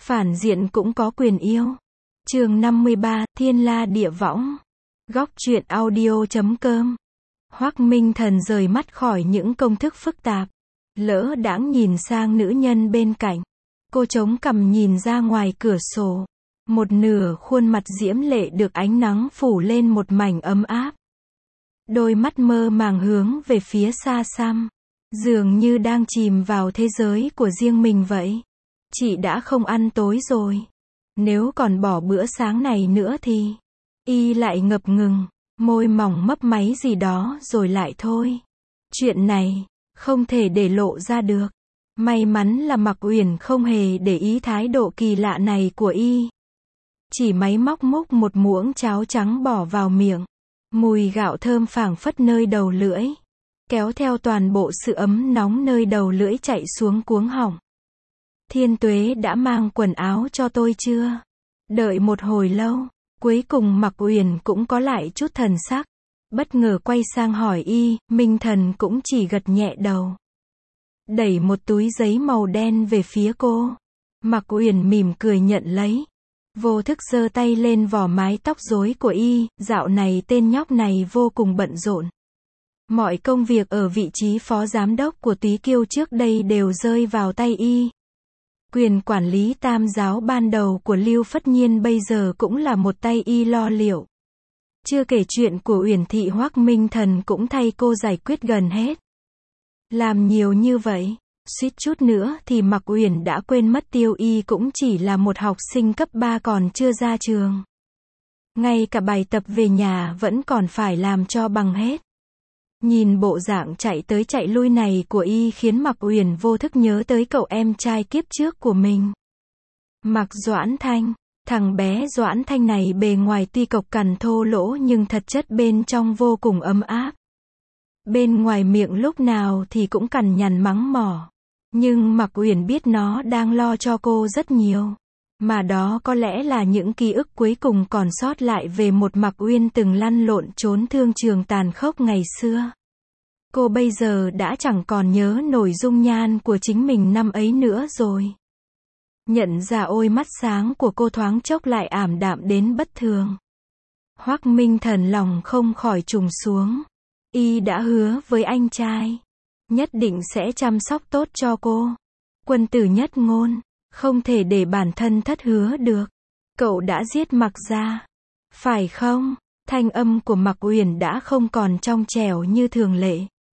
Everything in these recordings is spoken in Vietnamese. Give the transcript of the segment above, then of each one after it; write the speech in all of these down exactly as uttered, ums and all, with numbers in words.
Phản diện cũng có quyền yêu. Chương năm mươi ba, Thiên La Địa Võng. Góc truyện audio chấm com. Hoắc Minh Thần rời mắt khỏi những công thức phức tạp, lỡ đãng nhìn sang nữ nhân bên cạnh. Cô chống cằm nhìn ra ngoài cửa sổ. Một nửa khuôn mặt diễm lệ được ánh nắng phủ lên một mảnh ấm áp. Đôi mắt mơ màng hướng về phía xa xăm, dường như đang chìm vào thế giới của riêng mình vậy. Chị đã không ăn tối rồi. Nếu còn bỏ bữa sáng này nữa thì... Y lại ngập ngừng, môi mỏng mấp máy gì đó rồi lại thôi. Chuyện này, không thể để lộ ra được. May mắn là Mạc Uyển không hề để ý thái độ kỳ lạ này của Y. Chỉ máy móc múc một muỗng cháo trắng bỏ vào miệng. Mùi gạo thơm phảng phất nơi đầu lưỡi, kéo theo toàn bộ sự ấm nóng nơi đầu lưỡi chạy xuống cuống họng. Thiên Tuế đã mang quần áo cho tôi chưa? Đợi một hồi lâu, cuối cùng Mạc Uyển cũng có lại chút thần sắc. Bất ngờ quay sang hỏi Y, Minh Thần cũng chỉ gật nhẹ đầu. Đẩy một túi giấy màu đen về phía cô. Mạc Uyển mỉm cười nhận lấy. Vô thức giơ tay lên vò mái tóc rối của Y, dạo này tên nhóc này vô cùng bận rộn. Mọi công việc ở vị trí phó giám đốc của Túy Kiêu trước đây đều rơi vào tay Y. Quyền quản lý tam giáo ban đầu của Lưu Phất Nhiên bây giờ cũng là một tay Y lo liệu. Chưa kể chuyện của Uyển Thị, Hoắc Minh Thần cũng thay cô giải quyết gần hết. Làm nhiều như vậy, suýt chút nữa thì Mạc Uyển đã quên mất Tiêu Y cũng chỉ là một học sinh cấp ba còn chưa ra trường. Ngay cả bài tập về nhà vẫn còn phải làm cho bằng hết. Nhìn bộ dạng chạy tới chạy lui này của Y khiến Mạc Uyển vô thức nhớ tới cậu em trai kiếp trước của mình. Mạc Doãn Thanh. Thằng bé Doãn Thanh này bề ngoài tuy cộc cằn thô lỗ nhưng thật chất bên trong vô cùng ấm áp. Bên ngoài miệng lúc nào thì cũng cằn nhằn mắng mỏ. Nhưng Mạc Uyển biết nó đang lo cho cô rất nhiều. Mà đó có lẽ là những ký ức cuối cùng còn sót lại về một Mạc Uyên từng lăn lộn trốn thương trường tàn khốc ngày xưa. Cô bây giờ đã chẳng còn nhớ nổi dung nhan của chính mình năm ấy nữa rồi. Nhận ra ôi mắt sáng của cô thoáng chốc lại ảm đạm đến bất thường. Hoắc Minh Thần lòng không khỏi trùng xuống. Y đã hứa với anh trai, nhất định sẽ chăm sóc tốt cho cô. Quân tử nhất ngôn, không thể để bản thân thất hứa được. Cậu đã giết Mạc gia, phải không? Thanh âm của Mạc Uyển đã không còn trong trẻo như thường lệ.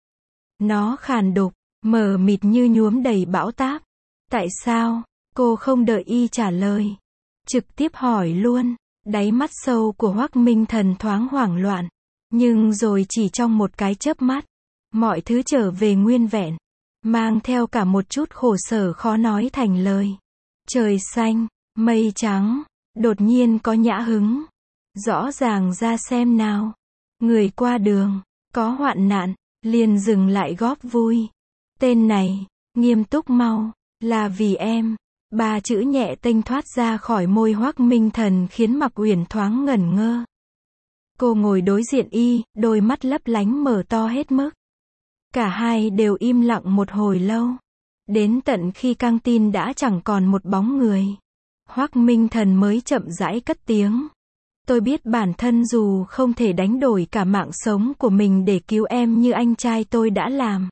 Nó khàn đục, mờ mịt như nhuốm đầy bão táp. Tại sao? Cô không đợi Y trả lời, trực tiếp hỏi luôn. Đáy mắt sâu của Hoắc Minh Thần thoáng hoảng loạn. Nhưng rồi chỉ trong một cái chớp mắt, mọi thứ trở về nguyên vẹn, mang theo cả một chút khổ sở khó nói thành lời. Trời xanh, mây trắng, đột nhiên có nhã hứng. Rõ ràng ra xem nào. Người qua đường, có hoạn nạn, liền dừng lại góp vui. Tên này, nghiêm túc mau, là vì em. Ba chữ nhẹ tênh thoát ra khỏi môi Hoắc Minh Thần khiến Mạc Uyển thoáng ngẩn ngơ. Cô ngồi đối diện Y, đôi mắt lấp lánh mở to hết mức. Cả hai đều im lặng một hồi lâu. Đến tận khi căng tin đã chẳng còn một bóng người, Hoắc Minh Thần mới chậm rãi cất tiếng. Tôi biết bản thân dù không thể đánh đổi cả mạng sống của mình để cứu em như anh trai tôi đã làm.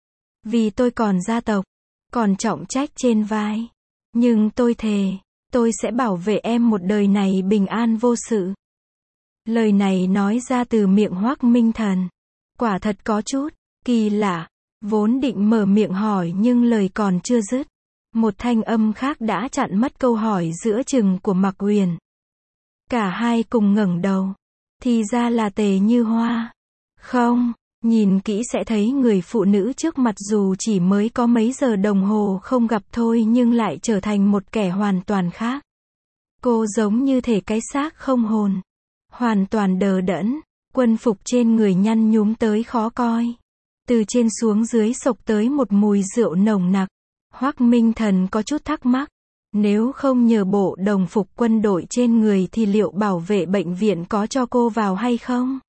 Vì tôi còn gia tộc, còn trọng trách trên vai. Nhưng tôi thề, tôi sẽ bảo vệ em một đời này bình an vô sự. Lời này nói ra từ miệng Hoắc Minh Thần. Quả thật có chút kỳ lạ. Vốn định mở miệng hỏi nhưng lời còn chưa dứt, một thanh âm khác đã chặn mất câu hỏi giữa chừng của Mạc Uyển. Cả hai cùng ngẩng đầu. Thì ra là Tề Như Hoa. Không, nhìn kỹ sẽ thấy người phụ nữ trước mặt dù chỉ mới có mấy giờ đồng hồ không gặp thôi nhưng lại trở thành một kẻ hoàn toàn khác. Cô giống như thể cái xác không hồn, hoàn toàn đờ đẫn, quân phục trên người nhăn nhúm tới khó coi. Từ trên xuống dưới xộc tới một mùi rượu nồng nặc. Hoắc Minh Thần có chút thắc mắc. Nếu không nhờ bộ đồng phục quân đội trên người thì liệu bảo vệ bệnh viện có cho cô vào hay không?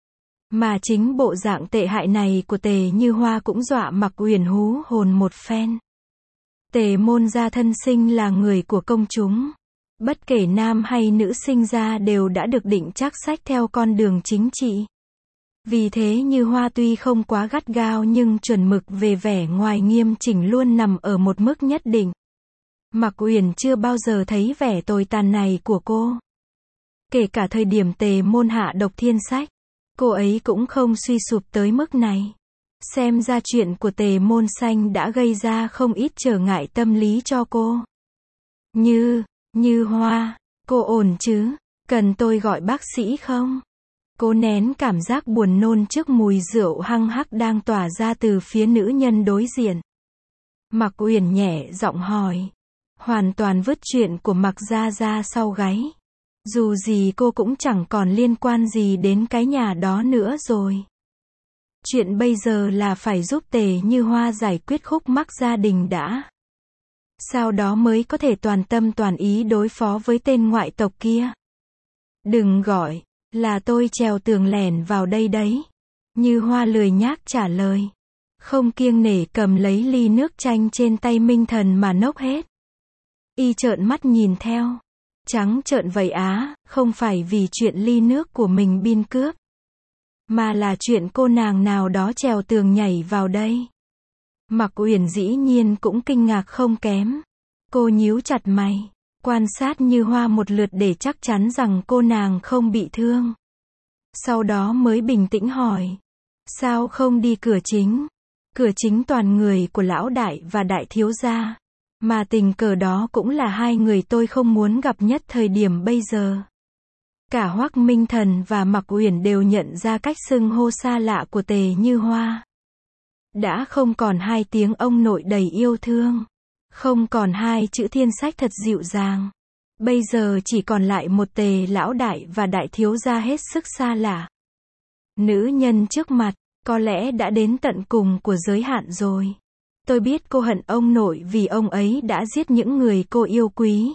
Mà chính bộ dạng tệ hại này của Tề Như Hoa cũng dọa Mạc Uyển hú hồn một phen. Tề Môn gia thân sinh là người của công chúng. Bất kể nam hay nữ sinh ra đều đã được định chắc sách theo con đường chính trị. Vì thế Như Hoa tuy không quá gắt gao nhưng chuẩn mực về vẻ ngoài nghiêm chỉnh luôn nằm ở một mức nhất định. Mạc Uyển chưa bao giờ thấy vẻ tồi tàn này của cô. Kể cả thời điểm Tề Môn hạ độc thiên sách, cô ấy cũng không suy sụp tới mức này. Xem ra chuyện của Tề Môn Xanh đã gây ra không ít trở ngại tâm lý cho cô. Như, Như Hoa, cô ổn chứ? Cần tôi gọi bác sĩ không? Cô nén cảm giác buồn nôn trước mùi rượu hăng hắc đang tỏa ra từ phía nữ nhân đối diện. Mạc Uyển nhẹ giọng hỏi. Hoàn toàn vứt chuyện của Mạc Gia Gia sau gáy. Dù gì cô cũng chẳng còn liên quan gì đến cái nhà đó nữa rồi. Chuyện bây giờ là phải giúp Tề Như Hoa giải quyết khúc mắc gia đình đã. Sau đó mới có thể toàn tâm toàn ý đối phó với tên ngoại tộc kia. Đừng gọi, là tôi trèo tường lẻn vào đây đấy. Như Hoa lười nhác trả lời. Không kiêng nể cầm lấy ly nước chanh trên tay Minh Thần mà nốc hết. Y trợn mắt nhìn theo. Trắng trợn vậy á, không phải vì chuyện ly nước của mình bin cướp. Mà là chuyện cô nàng nào đó trèo tường nhảy vào đây. Mạc Uyển dĩ nhiên cũng kinh ngạc không kém. Cô nhíu chặt mày, quan sát Như Hoa một lượt để chắc chắn rằng cô nàng không bị thương. Sau đó mới bình tĩnh hỏi. Sao không đi cửa chính? Cửa chính toàn người của lão đại và đại thiếu gia. Mà tình cờ đó cũng là hai người tôi không muốn gặp nhất thời điểm bây giờ. Cả Hoắc Minh Thần và Mạc Uyển đều nhận ra cách xưng hô xa lạ của Tề Như Hoa. Đã không còn hai tiếng ông nội đầy yêu thương. Không còn hai chữ thiên sách thật dịu dàng. Bây giờ chỉ còn lại một Tề lão đại và đại thiếu gia hết sức xa lạ. Nữ nhân trước mặt, có lẽ đã đến tận cùng của giới hạn rồi. Tôi biết cô hận ông nội vì ông ấy đã giết những người cô yêu quý.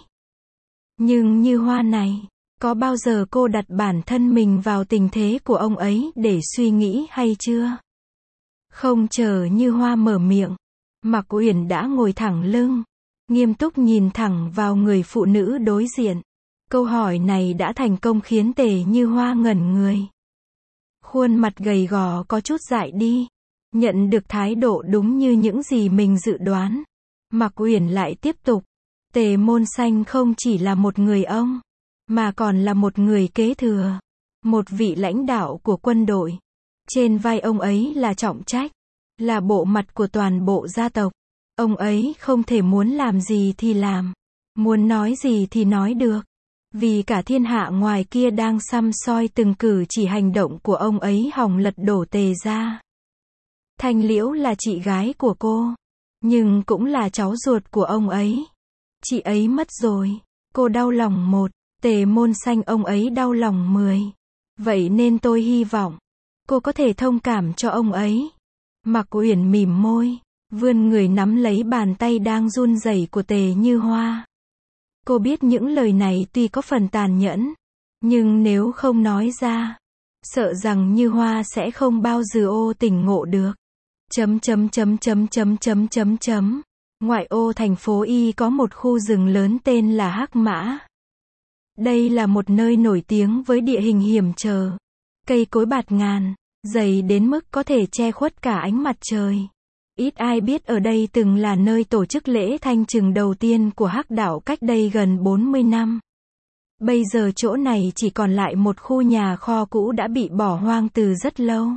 Nhưng Như Hoa này, có bao giờ cô đặt bản thân mình vào tình thế của ông ấy để suy nghĩ hay chưa? Không chờ Như Hoa mở miệng, Mạc Uyển đã ngồi thẳng lưng, nghiêm túc nhìn thẳng vào người phụ nữ đối diện. Câu hỏi này đã thành công khiến Tề Như Hoa ngẩn người. Khuôn mặt gầy gò có chút dại đi. Nhận được thái độ đúng như những gì mình dự đoán. Mạc Uyển lại tiếp tục. Tề Môn Xanh không chỉ là một người ông, mà còn là một người kế thừa. Một vị lãnh đạo của quân đội. Trên vai ông ấy là trọng trách, là bộ mặt của toàn bộ gia tộc. Ông ấy không thể muốn làm gì thì làm, muốn nói gì thì nói được. Vì cả thiên hạ ngoài kia đang săm soi từng cử chỉ hành động của ông ấy hòng lật đổ Tề gia. Thanh Liễu là chị gái của cô, nhưng cũng là cháu ruột của ông ấy. Chị ấy mất rồi, cô đau lòng một, Tề Môn Xanh ông ấy đau lòng mười. Vậy nên tôi hy vọng cô có thể thông cảm cho ông ấy. Mạc Uyển mỉm môi, vươn người nắm lấy bàn tay đang run rẩy của Tề Như Hoa. Cô biết những lời này tuy có phần tàn nhẫn, nhưng nếu không nói ra, sợ rằng Như Hoa sẽ không bao giờ ô tỉnh ngộ được. Chấm chấm chấm chấm chấm chấm chấm chấm. Ngoại ô thành phố Y có một khu rừng lớn tên là Hắc Mã. Đây là một nơi nổi tiếng với địa hình hiểm trở, cây cối bạt ngàn, dày đến mức có thể che khuất cả ánh mặt trời. Ít ai biết ở đây từng là nơi tổ chức lễ thanh trừng đầu tiên của Hắc đạo cách đây gần bốn mươi năm. Bây giờ chỗ này chỉ còn lại một khu nhà kho cũ đã bị bỏ hoang từ rất lâu.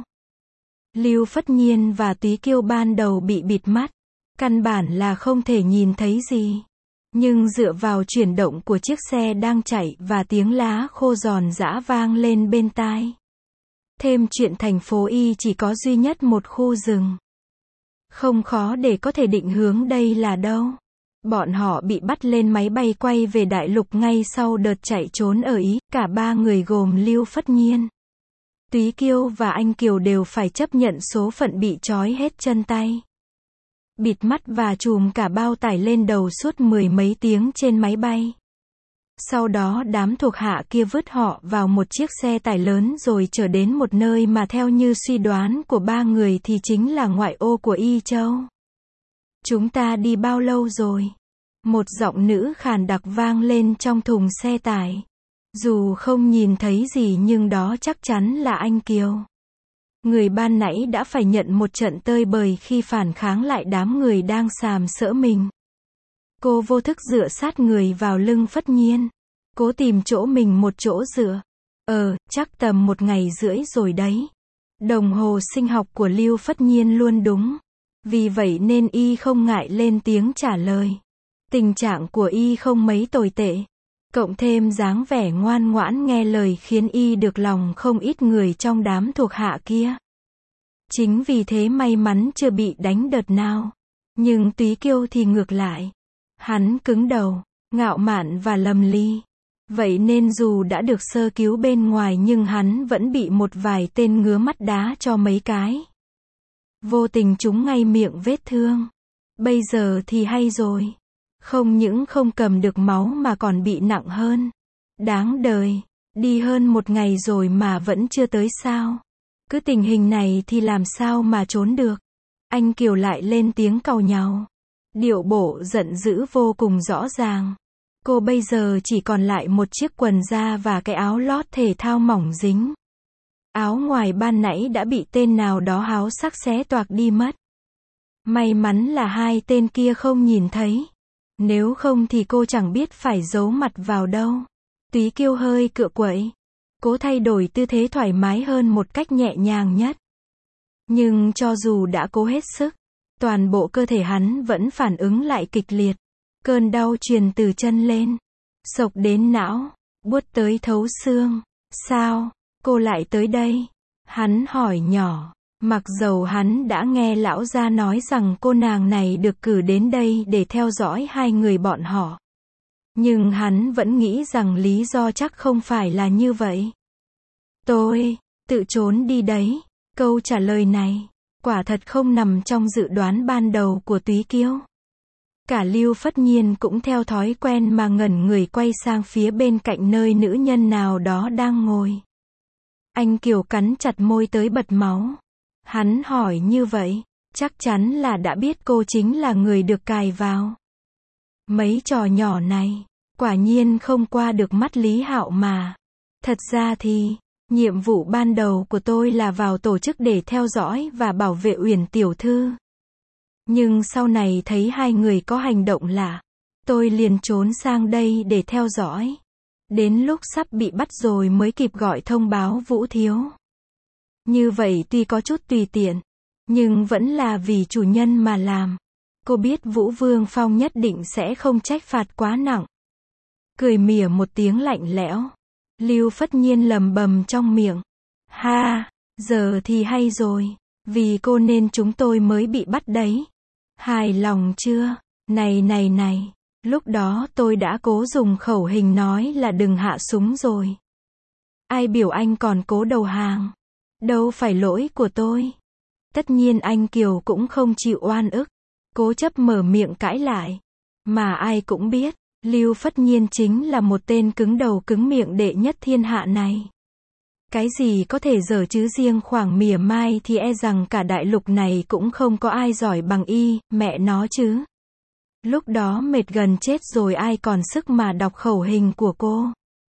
Lưu Phất Nhiên và Túy Kiêu ban đầu bị bịt mắt, căn bản là không thể nhìn thấy gì. Nhưng dựa vào chuyển động của chiếc xe đang chạy và tiếng lá khô giòn giã vang lên bên tai. Thêm chuyện thành phố Y chỉ có duy nhất một khu rừng. Không khó để có thể định hướng đây là đâu. Bọn họ bị bắt lên máy bay quay về đại lục ngay sau đợt chạy trốn ở Ý. Cả ba người gồm Lưu Phất Nhiên, Túy Kiêu và Anh Kiều đều phải chấp nhận số phận bị trói hết chân tay. Bịt mắt và trùm cả bao tải lên đầu suốt mười mấy tiếng trên máy bay. Sau đó đám thuộc hạ kia vứt họ vào một chiếc xe tải lớn rồi chở đến một nơi mà theo như suy đoán của ba người thì chính là ngoại ô của Y Châu. Chúng ta đi bao lâu rồi? Một giọng nữ khàn đặc vang lên trong thùng xe tải. Dù không nhìn thấy gì nhưng đó chắc chắn là anh Kiều. Người ban nãy đã phải nhận một trận tơi bời khi phản kháng lại đám người đang sàm sỡ mình. Cô vô thức dựa sát người vào lưng Phất Nhiên. Cố tìm chỗ mình một chỗ dựa. Ờ, chắc tầm một ngày rưỡi rồi đấy. Đồng hồ sinh học của Lưu Phất Nhiên luôn đúng. Vì vậy nên y không ngại lên tiếng trả lời. Tình trạng của y không mấy tồi tệ. Cộng thêm dáng vẻ ngoan ngoãn nghe lời khiến y được lòng không ít người trong đám thuộc hạ kia. Chính vì thế may mắn chưa bị đánh đợt nào. Nhưng Túy Kiêu thì ngược lại. Hắn cứng đầu, ngạo mạn và lầm ly. Vậy nên dù đã được sơ cứu bên ngoài nhưng hắn vẫn bị một vài tên ngứa mắt đá cho mấy cái. Vô tình trúng ngay miệng vết thương. Bây giờ thì hay rồi. Không những không cầm được máu mà còn bị nặng hơn. Đáng đời. Đi hơn một ngày rồi mà vẫn chưa tới sao. Cứ tình hình này thì làm sao mà trốn được. Anh Kiều lại lên tiếng càu nhàu. Điệu bộ giận dữ vô cùng rõ ràng. Cô bây giờ chỉ còn lại một chiếc quần da và cái áo lót thể thao mỏng dính. Áo ngoài ban nãy đã bị tên nào đó háo sắc xé toạc đi mất. May mắn là hai tên kia không nhìn thấy. Nếu không thì cô chẳng biết phải giấu mặt vào đâu. Túy Kiêu hơi cựa quậy. Cố thay đổi tư thế thoải mái hơn một cách nhẹ nhàng nhất. Nhưng cho dù đã cố hết sức, toàn bộ cơ thể hắn vẫn phản ứng lại kịch liệt. Cơn đau truyền từ chân lên, xộc đến não, buốt tới thấu xương. Sao, cô lại tới đây? Hắn hỏi nhỏ. Mặc dầu hắn đã nghe lão gia nói rằng cô nàng này được cử đến đây để theo dõi hai người bọn họ. Nhưng hắn vẫn nghĩ rằng lý do chắc không phải là như vậy. Tôi, tự trốn đi đấy. Câu trả lời này, quả thật không nằm trong dự đoán ban đầu của Túy Kiêu. Cả Lưu Phất Nhiên cũng theo thói quen mà ngẩn người quay sang phía bên cạnh nơi nữ nhân nào đó đang ngồi. Anh Kiều cắn chặt môi tới bật máu. Hắn hỏi như vậy, chắc chắn là đã biết cô chính là người được cài vào. Mấy trò nhỏ này, quả nhiên không qua được mắt Lý Hạo mà. Thật ra thì, nhiệm vụ ban đầu của tôi là vào tổ chức để theo dõi và bảo vệ Uyển tiểu thư. Nhưng sau này thấy hai người có hành động lạ, tôi liền trốn sang đây để theo dõi. Đến lúc sắp bị bắt rồi mới kịp gọi thông báo Vũ thiếu. Như vậy tuy có chút tùy tiện, nhưng vẫn là vì chủ nhân mà làm. Cô biết Vũ Vương Phong nhất định sẽ không trách phạt quá nặng. Cười mỉa một tiếng lạnh lẽo. Lưu Phất Nhiên lầm bầm trong miệng. Ha, giờ thì hay rồi. Vì cô nên chúng tôi mới bị bắt đấy. Hài lòng chưa? Này này này. Lúc đó tôi đã cố dùng khẩu hình nói là đừng hạ súng rồi. Ai biểu anh còn cố đầu hàng? Đâu phải lỗi của tôi. Tất nhiên anh Kiều cũng không chịu oan ức. Cố chấp mở miệng cãi lại. Mà ai cũng biết, Lưu Phất Nhiên chính là một tên cứng đầu cứng miệng đệ nhất thiên hạ này. Cái gì có thể dở chứ riêng khoảng mỉa mai thì e rằng cả đại lục này cũng không có ai giỏi bằng y, mẹ nó chứ. Lúc đó mệt gần chết rồi ai còn sức mà đọc khẩu hình của cô.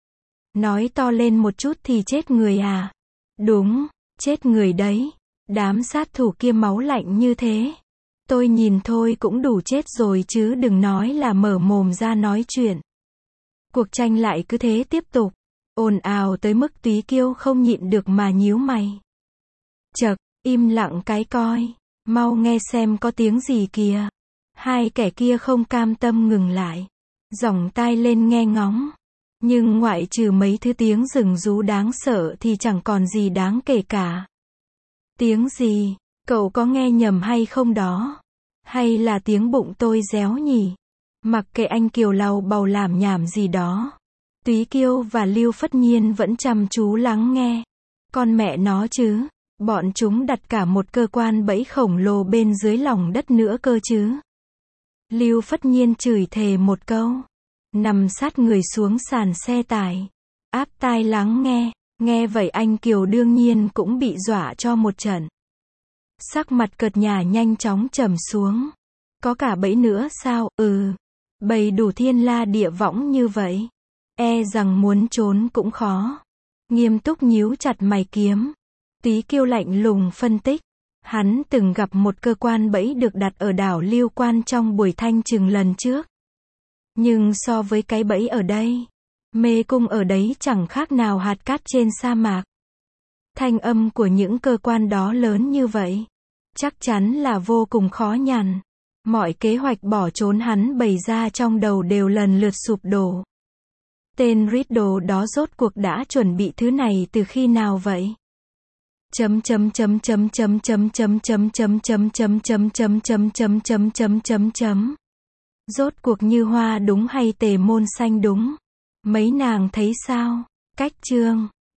Nói to lên một chút thì chết người à? Đúng, chết người đấy. Đám sát thủ kia máu lạnh như thế. Tôi nhìn thôi cũng đủ chết rồi chứ đừng nói là mở mồm ra nói chuyện. Cuộc tranh lại cứ thế tiếp tục. Ồn ào tới mức Túy Kiêu không nhịn được mà nhíu mày. Chậc, im lặng cái coi. Mau nghe xem có tiếng gì kìa. Hai kẻ kia không cam tâm ngừng lại. Dòng tai lên nghe ngóng. Nhưng ngoại trừ mấy thứ tiếng rừng rú đáng sợ thì chẳng còn gì đáng kể cả. Tiếng gì? Cậu có nghe nhầm hay không đó? Hay là tiếng bụng tôi réo nhỉ? Mặc kệ anh Kiều lau bầu làm nhảm gì đó. Túy Kiêu và Lưu Phất Nhiên vẫn chăm chú lắng nghe. Con mẹ nó chứ. Bọn chúng đặt cả một cơ quan bẫy khổng lồ bên dưới lòng đất nữa cơ chứ. Lưu Phất Nhiên chửi thề một câu. Nằm sát người xuống sàn xe tải. Áp tai lắng nghe. Nghe vậy anh Kiều đương nhiên cũng bị dọa cho một trận. Sắc mặt cợt nhả nhanh chóng trầm xuống. Có cả bẫy nữa sao? Ừ. Bày đủ thiên la địa võng như vậy. E rằng muốn trốn cũng khó. Nghiêm túc nhíu chặt mày kiếm. Túy Kiêu lạnh lùng phân tích. Hắn từng gặp một cơ quan bẫy được đặt ở đảo Lưu Quan trong buổi thanh trừng lần trước. Nhưng so với cái bẫy ở đây, mê cung ở đấy chẳng khác nào hạt cát trên sa mạc. Thanh âm của những cơ quan đó lớn như vậy, chắc chắn là vô cùng khó nhằn. Mọi kế hoạch bỏ trốn hắn bày ra trong đầu đều lần lượt sụp đổ. Tên Riddle đó rốt cuộc đã chuẩn bị thứ này từ khi nào vậy? Chấm chấm chấm chấm chấm chấm chấm chấm chấm chấm chấm chấm chấm chấm chấm chấm chấm chấm chấm. Rốt cuộc Như Hoa đúng hay Tề Môn Xanh đúng? Mấy nàng thấy sao? Cách chương